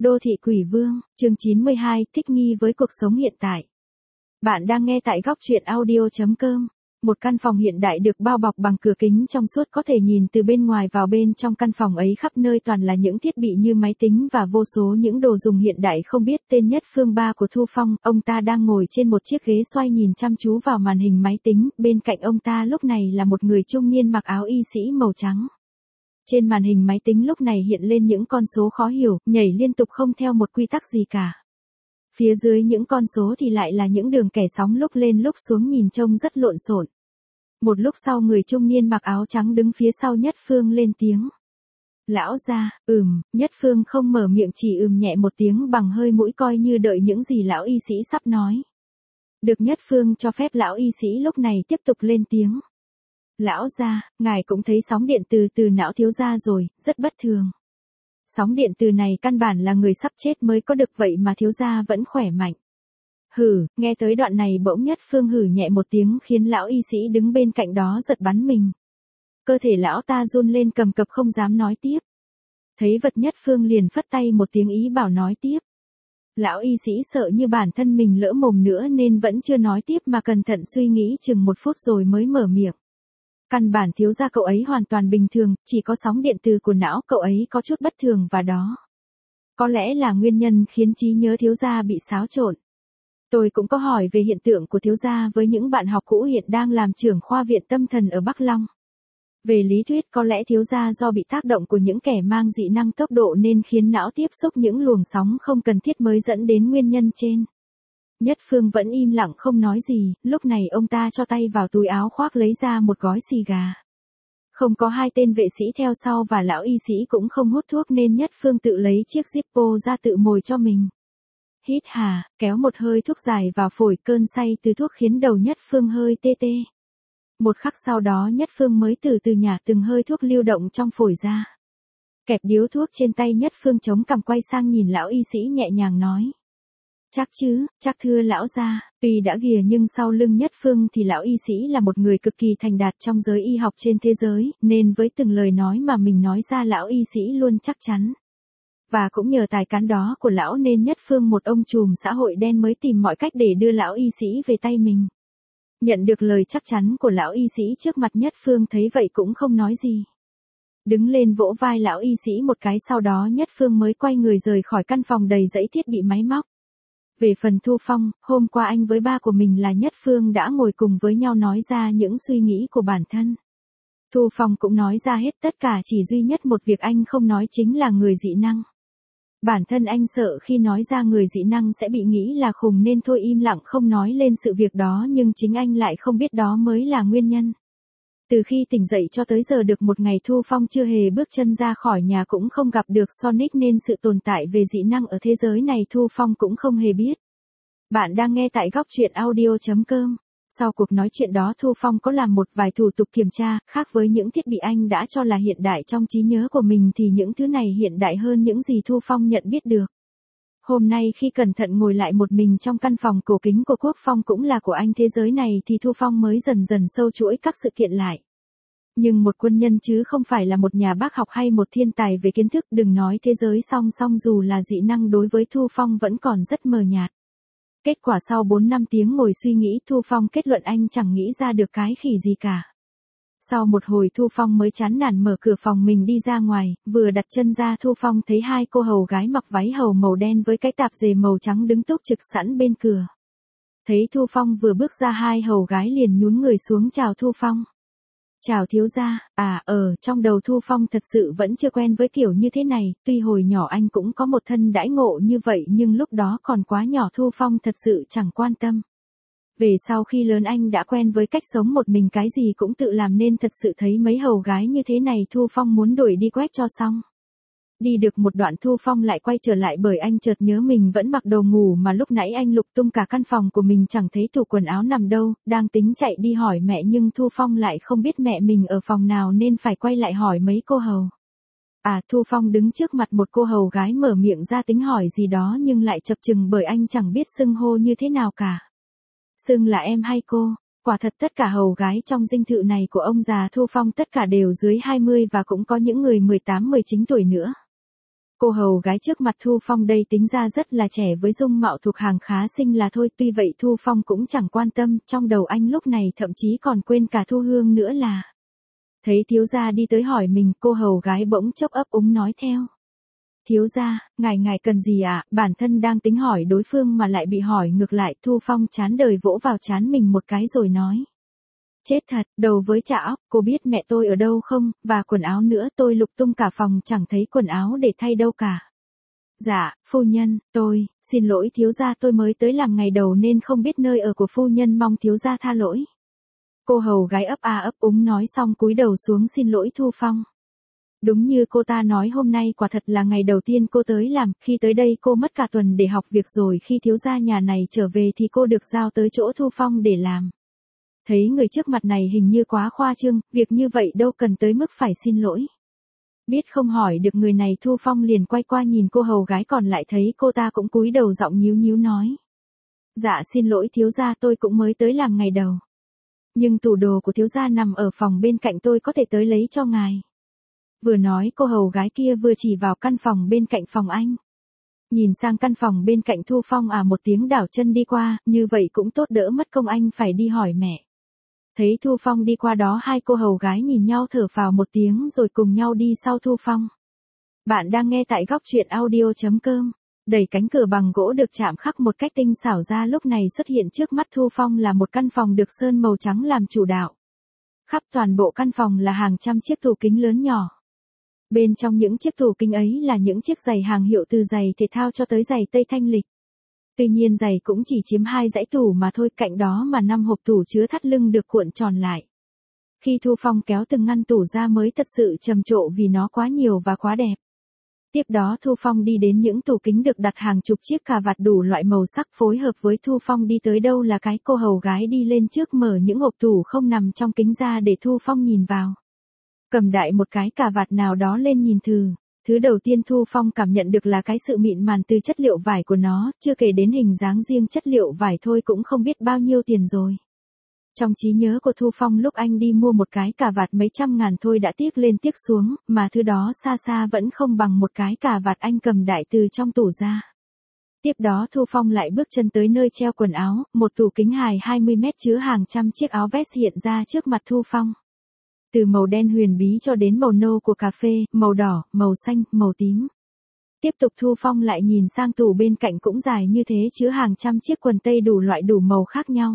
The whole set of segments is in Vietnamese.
Đô thị quỷ vương, chương 92, thích nghi với cuộc sống hiện tại. Bạn đang nghe tại góc truyện audio.com. Một căn phòng hiện đại được bao bọc bằng cửa kính trong suốt có thể nhìn từ bên ngoài vào bên trong căn phòng ấy khắp nơi toàn là những thiết bị như máy tính và vô số những đồ dùng hiện đại không biết tên. Nhất Phương ba của Thu Phong, ông ta đang ngồi trên một chiếc ghế xoay nhìn chăm chú vào màn hình máy tính, bên cạnh ông ta lúc này là một người trung niên mặc áo y sĩ màu trắng. Trên màn hình máy tính lúc này hiện lên những con số khó hiểu, nhảy liên tục không theo một quy tắc gì cả. Phía dưới những con số thì lại là những đường kẻ sóng lúc lên lúc xuống nhìn trông rất lộn xộn. Một lúc sau người trung niên mặc áo trắng đứng phía sau Nhất Phương lên tiếng. Lão gia, Nhất Phương không mở miệng chỉ nhẹ một tiếng bằng hơi mũi coi như đợi những gì lão y sĩ sắp nói. Được Nhất Phương cho phép lão y sĩ lúc này tiếp tục lên tiếng. Lão gia, ngài cũng thấy sóng điện từ não thiếu gia rồi, rất bất thường. Sóng điện từ này căn bản là người sắp chết mới có được vậy mà thiếu gia vẫn khỏe mạnh. Hử, nghe tới đoạn này bỗng Nhất Phương hử nhẹ một tiếng khiến lão y sĩ đứng bên cạnh đó giật bắn mình. Cơ thể lão ta run lên cầm cập không dám nói tiếp. Thấy vật Nhất Phương liền phất tay một tiếng ý bảo nói tiếp. Lão y sĩ sợ như bản thân mình lỡ mồm nữa nên vẫn chưa nói tiếp mà cẩn thận suy nghĩ chừng một phút rồi mới mở miệng. Căn bản thiếu gia cậu ấy hoàn toàn bình thường, chỉ có sóng điện từ của não cậu ấy có chút bất thường và đó. Có lẽ là nguyên nhân khiến trí nhớ thiếu gia bị xáo trộn. Tôi cũng có hỏi về hiện tượng của thiếu gia với những bạn học cũ hiện đang làm trưởng khoa viện tâm thần ở Bắc Long. Về lý thuyết có lẽ thiếu gia do bị tác động của những kẻ mang dị năng tốc độ nên khiến não tiếp xúc những luồng sóng không cần thiết mới dẫn đến nguyên nhân trên. Nhất Phương vẫn im lặng không nói gì, lúc này ông ta cho tay vào túi áo khoác lấy ra một gói xì gà. Không có hai tên vệ sĩ theo sau và lão y sĩ cũng không hút thuốc nên Nhất Phương tự lấy chiếc Zippo ra tự mồi cho mình. Hít hà, kéo một hơi thuốc dài vào phổi, cơn say từ thuốc khiến đầu Nhất Phương hơi tê tê. Một khắc sau đó Nhất Phương mới từ từ nhả từng hơi thuốc lưu động trong phổi ra. Kẹp điếu thuốc trên tay Nhất Phương chống cằm quay sang nhìn lão y sĩ nhẹ nhàng nói. Chắc chứ, chắc thưa lão gia, tuy đã ghìa nhưng sau lưng Nhất Phương thì lão y sĩ là một người cực kỳ thành đạt trong giới y học trên thế giới, nên với từng lời nói mà mình nói ra lão y sĩ luôn chắc chắn. Và cũng nhờ tài cán đó của lão nên Nhất Phương một ông trùm xã hội đen mới tìm mọi cách để đưa lão y sĩ về tay mình. Nhận được lời chắc chắn của lão y sĩ trước mặt Nhất Phương thấy vậy cũng không nói gì. Đứng lên vỗ vai lão y sĩ một cái sau đó Nhất Phương mới quay người rời khỏi căn phòng đầy dãy thiết bị máy móc. Về phần Thu Phong, hôm qua anh với ba của mình là Nhất Phương đã ngồi cùng với nhau nói ra những suy nghĩ của bản thân. Thu Phong cũng nói ra hết tất cả, chỉ duy nhất một việc anh không nói chính là người dị năng. Bản thân anh sợ khi nói ra người dị năng sẽ bị nghĩ là khùng nên thôi im lặng không nói lên sự việc đó, nhưng chính anh lại không biết đó mới là nguyên nhân. Từ khi tỉnh dậy cho tới giờ được một ngày Thu Phong chưa hề bước chân ra khỏi nhà cũng không gặp được Sonic nên sự tồn tại về dị năng ở thế giới này Thu Phong cũng không hề biết. Bạn đang nghe tại góc truyện audio.com. Sau cuộc nói chuyện đó Thu Phong có làm một vài thủ tục kiểm tra, khác với những thiết bị anh đã cho là hiện đại trong trí nhớ của mình thì những thứ này hiện đại hơn những gì Thu Phong nhận biết được. Hôm nay khi cẩn thận ngồi lại một mình trong căn phòng cổ kính của Quốc Phong cũng là của anh thế giới này thì Thu Phong mới dần dần sâu chuỗi các sự kiện lại. Nhưng một quân nhân chứ không phải là một nhà bác học hay một thiên tài về kiến thức, đừng nói thế giới song dù là dị năng đối với Thu Phong vẫn còn rất mờ nhạt. Kết quả sau 4-5 tiếng ngồi suy nghĩ Thu Phong kết luận anh chẳng nghĩ ra được cái khỉ gì cả. Sau một hồi Thu Phong mới chán nản mở cửa phòng mình đi ra ngoài, vừa đặt chân ra Thu Phong thấy hai cô hầu gái mặc váy hầu màu đen với cái tạp dề màu trắng đứng túc trực sẵn bên cửa. Thấy Thu Phong vừa bước ra hai hầu gái liền nhún người xuống chào Thu Phong. Chào thiếu gia, trong đầu Thu Phong thật sự vẫn chưa quen với kiểu như thế này, tuy hồi nhỏ anh cũng có một thân đãi ngộ như vậy nhưng lúc đó còn quá nhỏ Thu Phong thật sự chẳng quan tâm. Về sau khi lớn anh đã quen với cách sống một mình cái gì cũng tự làm nên thật sự thấy mấy hầu gái như thế này Thu Phong muốn đuổi đi quét cho xong. Đi được một đoạn Thu Phong lại quay trở lại bởi anh chợt nhớ mình vẫn mặc đồ ngủ mà lúc nãy anh lục tung cả căn phòng của mình chẳng thấy tủ quần áo nằm đâu, đang tính chạy đi hỏi mẹ nhưng Thu Phong lại không biết mẹ mình ở phòng nào nên phải quay lại hỏi mấy cô hầu. Thu Phong đứng trước mặt một cô hầu gái mở miệng ra tính hỏi gì đó nhưng lại chập chừng bởi anh chẳng biết xưng hô như thế nào cả. Xưng là em hay cô? Quả thật tất cả hầu gái trong dinh thự này của ông già Thu Phong tất cả đều dưới 20 và cũng có những người 18-19 tuổi nữa. Cô hầu gái trước mặt Thu Phong đây tính ra rất là trẻ với dung mạo thuộc hàng khá xinh là thôi, tuy vậy Thu Phong cũng chẳng quan tâm, trong đầu anh lúc này thậm chí còn quên cả Thu Hương nữa là. Thấy thiếu gia đi tới hỏi mình, cô hầu gái bỗng chốc ấp úng nói theo. Thiếu gia, ngài cần gì ạ? Bản thân đang tính hỏi đối phương mà lại bị hỏi ngược lại. Thu Phong chán đời vỗ vào trán mình một cái rồi nói. Chết thật, đầu với chả óc, cô biết mẹ tôi ở đâu không, và quần áo nữa, tôi lục tung cả phòng chẳng thấy quần áo để thay đâu cả. Dạ, phu nhân, xin lỗi thiếu gia, tôi mới tới làm ngày đầu nên không biết nơi ở của phu nhân, mong thiếu gia tha lỗi. Cô hầu gái ấp a ấp úng nói xong cúi đầu xuống xin lỗi Thu Phong. Đúng như cô ta nói, hôm nay quả thật là ngày đầu tiên cô tới làm, khi tới đây cô mất cả tuần để học việc rồi khi thiếu gia nhà này trở về thì cô được giao tới chỗ Thu Phong để làm. Thấy người trước mặt này hình như quá khoa trương, việc như vậy đâu cần tới mức phải xin lỗi. Biết không hỏi được người này, Thu Phong liền quay qua nhìn cô hầu gái còn lại, thấy cô ta cũng cúi đầu giọng nhíu nhíu nói. Dạ xin lỗi thiếu gia, tôi cũng mới tới làm ngày đầu. Nhưng tủ đồ của thiếu gia nằm ở phòng bên cạnh, tôi có thể tới lấy cho ngài. Vừa nói cô hầu gái kia vừa chỉ vào căn phòng bên cạnh phòng anh. Nhìn sang căn phòng bên cạnh, Thu Phong một tiếng đảo chân đi qua, như vậy cũng tốt, đỡ mất công anh phải đi hỏi mẹ. Thấy Thu Phong đi qua đó, hai cô hầu gái nhìn nhau thở phào một tiếng rồi cùng nhau đi sau Thu Phong. Bạn đang nghe tại góc truyện audio.com. Đẩy cánh cửa bằng gỗ được chạm khắc một cách tinh xảo ra, lúc này xuất hiện trước mắt Thu Phong là một căn phòng được sơn màu trắng làm chủ đạo. Khắp toàn bộ căn phòng là hàng trăm chiếc tủ kính lớn nhỏ. Bên trong những chiếc tủ kính ấy là những chiếc giày hàng hiệu, từ giày thể thao cho tới giày tây thanh lịch. Tuy nhiên giày cũng chỉ chiếm 2 dãy tủ mà thôi, cạnh đó mà 5 hộp tủ chứa thắt lưng được cuộn tròn lại. Khi Thu Phong kéo từng ngăn tủ ra mới thật sự trầm trộ vì nó quá nhiều và quá đẹp. Tiếp đó Thu Phong đi đến những tủ kính được đặt hàng chục chiếc cà vạt đủ loại màu sắc, phối hợp với Thu Phong đi tới đâu là cái, cô hầu gái đi lên trước mở những hộp tủ không nằm trong kính ra để Thu Phong nhìn vào. Cầm đại một cái cà vạt nào đó lên nhìn thử. Thứ đầu tiên Thu Phong cảm nhận được là cái sự mịn màn từ chất liệu vải của nó, chưa kể đến hình dáng, riêng chất liệu vải thôi cũng không biết bao nhiêu tiền rồi. Trong trí nhớ của Thu Phong, lúc anh đi mua một cái cà vạt mấy trăm ngàn thôi đã tiếc lên tiếc xuống, mà thứ đó xa xa vẫn không bằng một cái cà vạt anh cầm đại từ trong tủ ra. Tiếp đó Thu Phong lại bước chân tới nơi treo quần áo, một tủ kính hài 20 mét chứa hàng trăm chiếc áo vest hiện ra trước mặt Thu Phong. Từ màu đen huyền bí cho đến màu nâu của cà phê, màu đỏ, màu xanh, màu tím. Tiếp tục Thu Phong lại nhìn sang tủ bên cạnh cũng dài như thế, chứa hàng trăm chiếc quần tây đủ loại đủ màu khác nhau.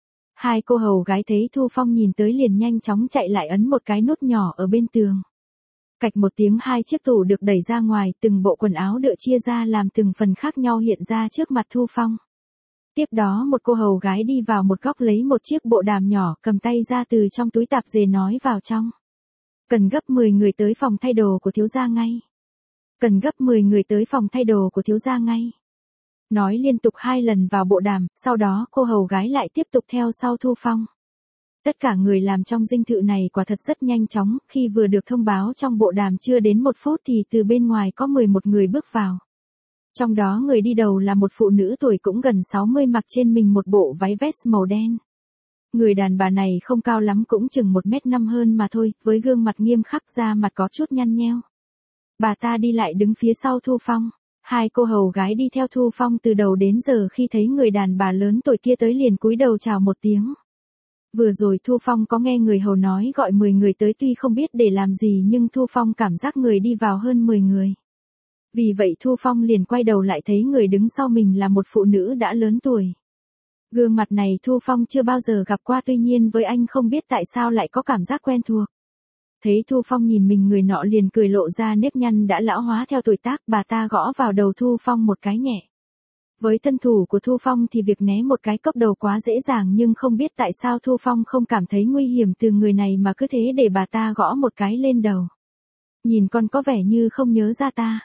Hai cô hầu gái thấy Thu Phong nhìn tới liền nhanh chóng chạy lại ấn một cái nút nhỏ ở bên tường. Cạch một tiếng, 2 chiếc tủ được đẩy ra ngoài, từng bộ quần áo được chia ra làm từng phần khác nhau hiện ra trước mặt Thu Phong. Tiếp đó một cô hầu gái đi vào một góc lấy một chiếc bộ đàm nhỏ, cầm tay ra từ trong túi tạp dề nói vào trong. Cần gấp 10 người tới phòng thay đồ của thiếu gia ngay. Cần gấp 10 người tới phòng thay đồ của thiếu gia ngay. Nói liên tục 2 lần vào bộ đàm, sau đó cô hầu gái lại tiếp tục theo sau Thu Phong. Tất cả người làm trong dinh thự này quả thật rất nhanh chóng, khi vừa được thông báo trong bộ đàm chưa đến 1 phút thì từ bên ngoài có 11 người bước vào. Trong đó người đi đầu là một phụ nữ tuổi cũng gần 60, mặc trên mình một bộ váy vest màu đen. Người đàn bà này không cao lắm, cũng chừng 1m5 hơn mà thôi, với gương mặt nghiêm khắc, da mặt có chút nhăn nheo. Bà ta đi lại đứng phía sau Thu Phong. Hai cô hầu gái đi theo Thu Phong từ đầu đến giờ, khi thấy người đàn bà lớn tuổi kia tới liền cúi đầu chào một tiếng. Vừa rồi Thu Phong có nghe người hầu nói gọi 10 người tới, tuy không biết để làm gì nhưng Thu Phong cảm giác người đi vào hơn 10 người. Vì vậy Thu Phong liền quay đầu lại thấy người đứng sau mình là một phụ nữ đã lớn tuổi. Gương mặt này Thu Phong chưa bao giờ gặp qua, tuy nhiên với anh không biết tại sao lại có cảm giác quen thuộc. Thấy Thu Phong nhìn mình, người nọ liền cười lộ ra nếp nhăn đã lão hóa theo tuổi tác, bà ta gõ vào đầu Thu Phong một cái nhẹ. Với thân thủ của Thu Phong thì việc né một cái cốc đầu quá dễ dàng, nhưng không biết tại sao Thu Phong không cảm thấy nguy hiểm từ người này mà cứ thế để bà ta gõ một cái lên đầu. Nhìn con có vẻ như không nhớ ra ta.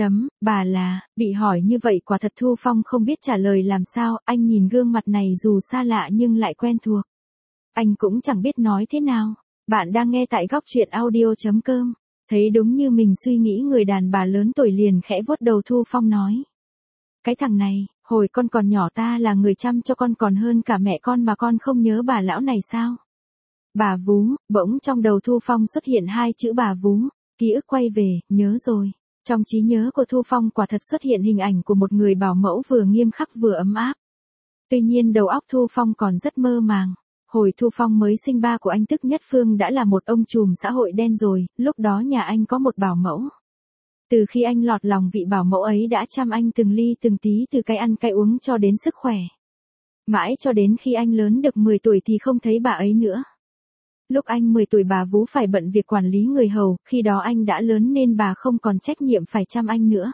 Bà là, bị hỏi như vậy quả thật Thu Phong không biết trả lời làm sao, anh nhìn gương mặt này dù xa lạ nhưng lại quen thuộc. Anh cũng chẳng biết nói thế nào. Bạn đang nghe tại góc truyện audio.com. Thấy đúng như mình suy nghĩ, người đàn bà lớn tuổi liền khẽ vuốt đầu Thu Phong nói. Cái thằng này, hồi con còn nhỏ ta là người chăm cho con còn hơn cả mẹ con mà con không nhớ bà lão này sao? Bà Vú, bỗng trong đầu Thu Phong xuất hiện 2 chữ bà Vú, ký ức quay về, nhớ rồi. Trong trí nhớ của Thu Phong quả thật xuất hiện hình ảnh của một người bảo mẫu vừa nghiêm khắc vừa ấm áp. Tuy nhiên đầu óc Thu Phong còn rất mơ màng. Hồi Thu Phong mới sinh ba của anh Tức Nhất Phương đã là một ông trùm xã hội đen rồi, lúc đó nhà anh có một bảo mẫu. Từ khi anh lọt lòng vị bảo mẫu ấy đã chăm anh từng ly từng tí từ cái ăn cái uống cho đến sức khỏe. Mãi cho đến khi anh lớn được 10 tuổi thì không thấy bà ấy nữa. Lúc anh 10 tuổi bà vú phải bận việc quản lý người hầu, khi đó anh đã lớn nên bà không còn trách nhiệm phải chăm anh nữa.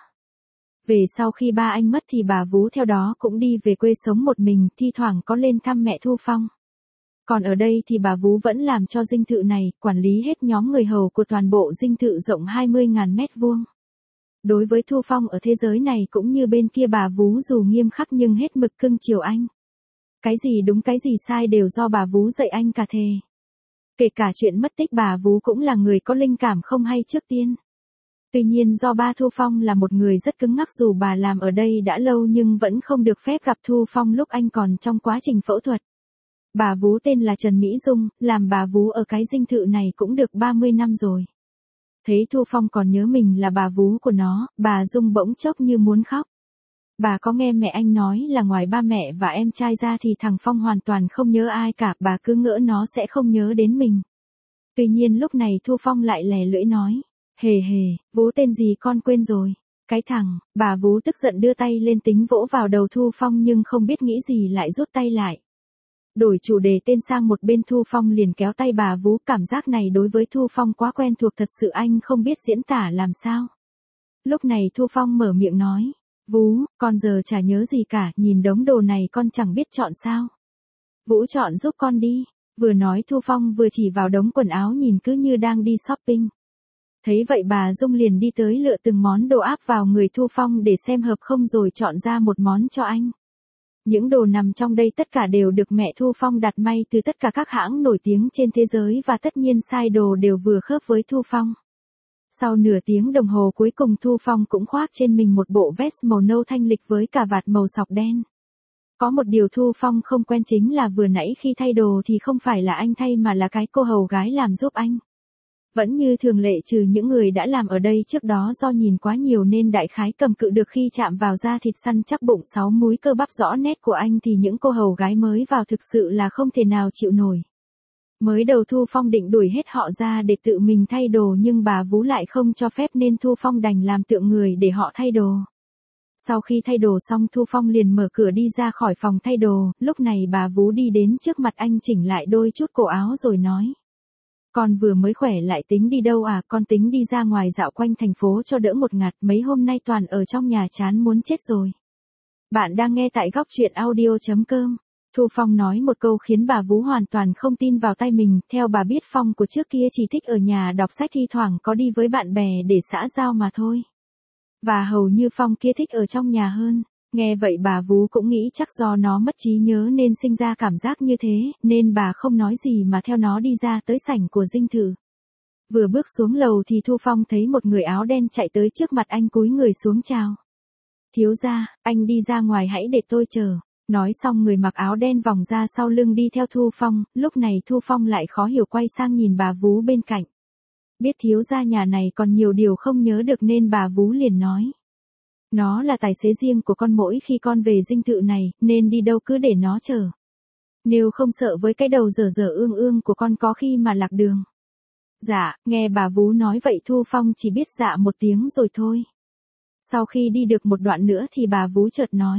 Về sau khi ba anh mất thì bà vú theo đó cũng đi về quê sống một mình, thi thoảng có lên thăm mẹ Thu Phong. Còn ở đây thì bà vú vẫn làm cho dinh thự này, quản lý hết nhóm người hầu của toàn bộ dinh thự rộng 20.000 mét vuông. Đối với Thu Phong ở thế giới này cũng như bên kia bà vú dù nghiêm khắc nhưng hết mực cưng chiều anh. Cái gì đúng cái gì sai đều do bà vú dạy anh cả thề. Kể cả chuyện mất tích bà vú cũng là người có linh cảm không hay trước tiên. Tuy nhiên do ba Thu Phong là một người rất cứng ngắc dù bà làm ở đây đã lâu nhưng vẫn không được phép gặp Thu Phong lúc anh còn trong quá trình phẫu thuật. Bà vú tên là Trần Mỹ Dung, làm bà vú ở cái dinh thự này cũng được 30 năm rồi. Thấy Thu Phong còn nhớ mình là bà vú của nó, bà Dung bỗng chốc như muốn khóc. Bà có nghe mẹ anh nói là ngoài ba mẹ và em trai ra thì thằng Phong hoàn toàn không nhớ ai cả, bà cứ ngỡ nó sẽ không nhớ đến mình. Tuy nhiên lúc này Thu Phong lại lè lưỡi nói, hề hề, vú tên gì con quên rồi. Cái thằng, bà vú tức giận đưa tay lên tính vỗ vào đầu Thu Phong nhưng không biết nghĩ gì lại rút tay lại. Đổi chủ đề tên sang một bên Thu Phong liền kéo tay bà vú, cảm giác này đối với Thu Phong quá quen thuộc thật sự anh không biết diễn tả làm sao. Lúc này Thu Phong mở miệng nói, vú, con giờ chả nhớ gì cả, nhìn đống đồ này con chẳng biết chọn sao. Vũ chọn giúp con đi. Vừa nói Thu Phong vừa chỉ vào đống quần áo nhìn cứ như đang đi shopping. Thấy vậy bà Dung liền đi tới lựa từng món đồ áp vào người Thu Phong để xem hợp không rồi chọn ra một món cho anh. Những đồ nằm trong đây tất cả đều được mẹ Thu Phong đặt may từ tất cả các hãng nổi tiếng trên thế giới và tất nhiên size đồ đều vừa khớp với Thu Phong. Sau nửa tiếng đồng hồ cuối cùng Thu Phong cũng khoác trên mình một bộ vest màu nâu thanh lịch với cà vạt màu sọc đen. Có một điều Thu Phong không quen chính là vừa nãy khi thay đồ thì không phải là anh thay mà là cái cô hầu gái làm giúp anh. Vẫn như thường lệ trừ những người đã làm ở đây trước đó do nhìn quá nhiều nên đại khái cầm cự được khi chạm vào da thịt săn chắc bụng 6 múi cơ bắp rõ nét của anh thì những cô hầu gái mới vào thực sự là không thể nào chịu nổi. Mới đầu Thu Phong định đuổi hết họ ra để tự mình thay đồ nhưng bà vú lại không cho phép nên Thu Phong đành làm tượng người để họ thay đồ. Sau khi thay đồ xong Thu Phong liền mở cửa đi ra khỏi phòng thay đồ, lúc này bà vú đi đến trước mặt anh chỉnh lại đôi chút cổ áo rồi nói. Con vừa mới khỏe lại tính đi đâu à, con tính đi ra ngoài dạo quanh thành phố cho đỡ một ngạt, mấy hôm nay toàn ở trong nhà chán muốn chết rồi. Bạn đang nghe tại góc truyện audio.com. Thu Phong nói một câu khiến bà vú hoàn toàn không tin vào tai mình, theo bà biết Phong của trước kia chỉ thích ở nhà đọc sách thi thoảng có đi với bạn bè để xã giao mà thôi. Và hầu như Phong kia thích ở trong nhà hơn. Nghe vậy bà vú cũng nghĩ chắc do nó mất trí nhớ nên sinh ra cảm giác như thế, nên bà không nói gì mà theo nó đi ra tới sảnh của dinh thự. Vừa bước xuống lầu thì Thu Phong thấy một người áo đen chạy tới trước mặt anh cúi người xuống chào. Thiếu gia, anh đi ra ngoài hãy để tôi chờ. Nói xong người mặc áo đen vòng ra sau lưng đi theo Thu Phong, lúc này Thu Phong lại khó hiểu quay sang nhìn bà vú bên cạnh. Biết thiếu gia nhà này còn nhiều điều không nhớ được nên bà vú liền nói. Nó là tài xế riêng của con mỗi khi con về dinh thự này, nên đi đâu cứ để nó chờ. Nếu không sợ với cái đầu dở dở ương ương của con có khi mà lạc đường. Dạ, nghe bà vú nói vậy Thu Phong chỉ biết dạ một tiếng rồi thôi. Sau khi đi được một đoạn nữa thì bà vú chợt nói.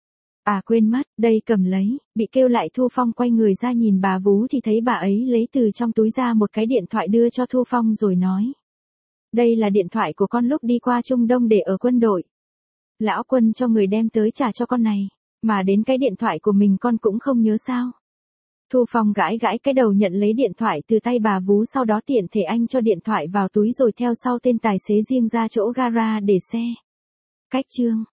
À quên mất, đây cầm lấy, bị kêu lại Thu Phong quay người ra nhìn bà vú thì thấy bà ấy lấy từ trong túi ra một cái điện thoại đưa cho Thu Phong rồi nói. Đây là điện thoại của con lúc đi qua Trung Đông để ở quân đội. Lão Quân cho người đem tới trả cho con này, mà đến cái điện thoại của mình con cũng không nhớ sao. Thu Phong gãi gãi cái đầu nhận lấy điện thoại từ tay bà vú sau đó tiện thể anh cho điện thoại vào túi rồi theo sau tên tài xế riêng ra chỗ gara để xe. Cách chương.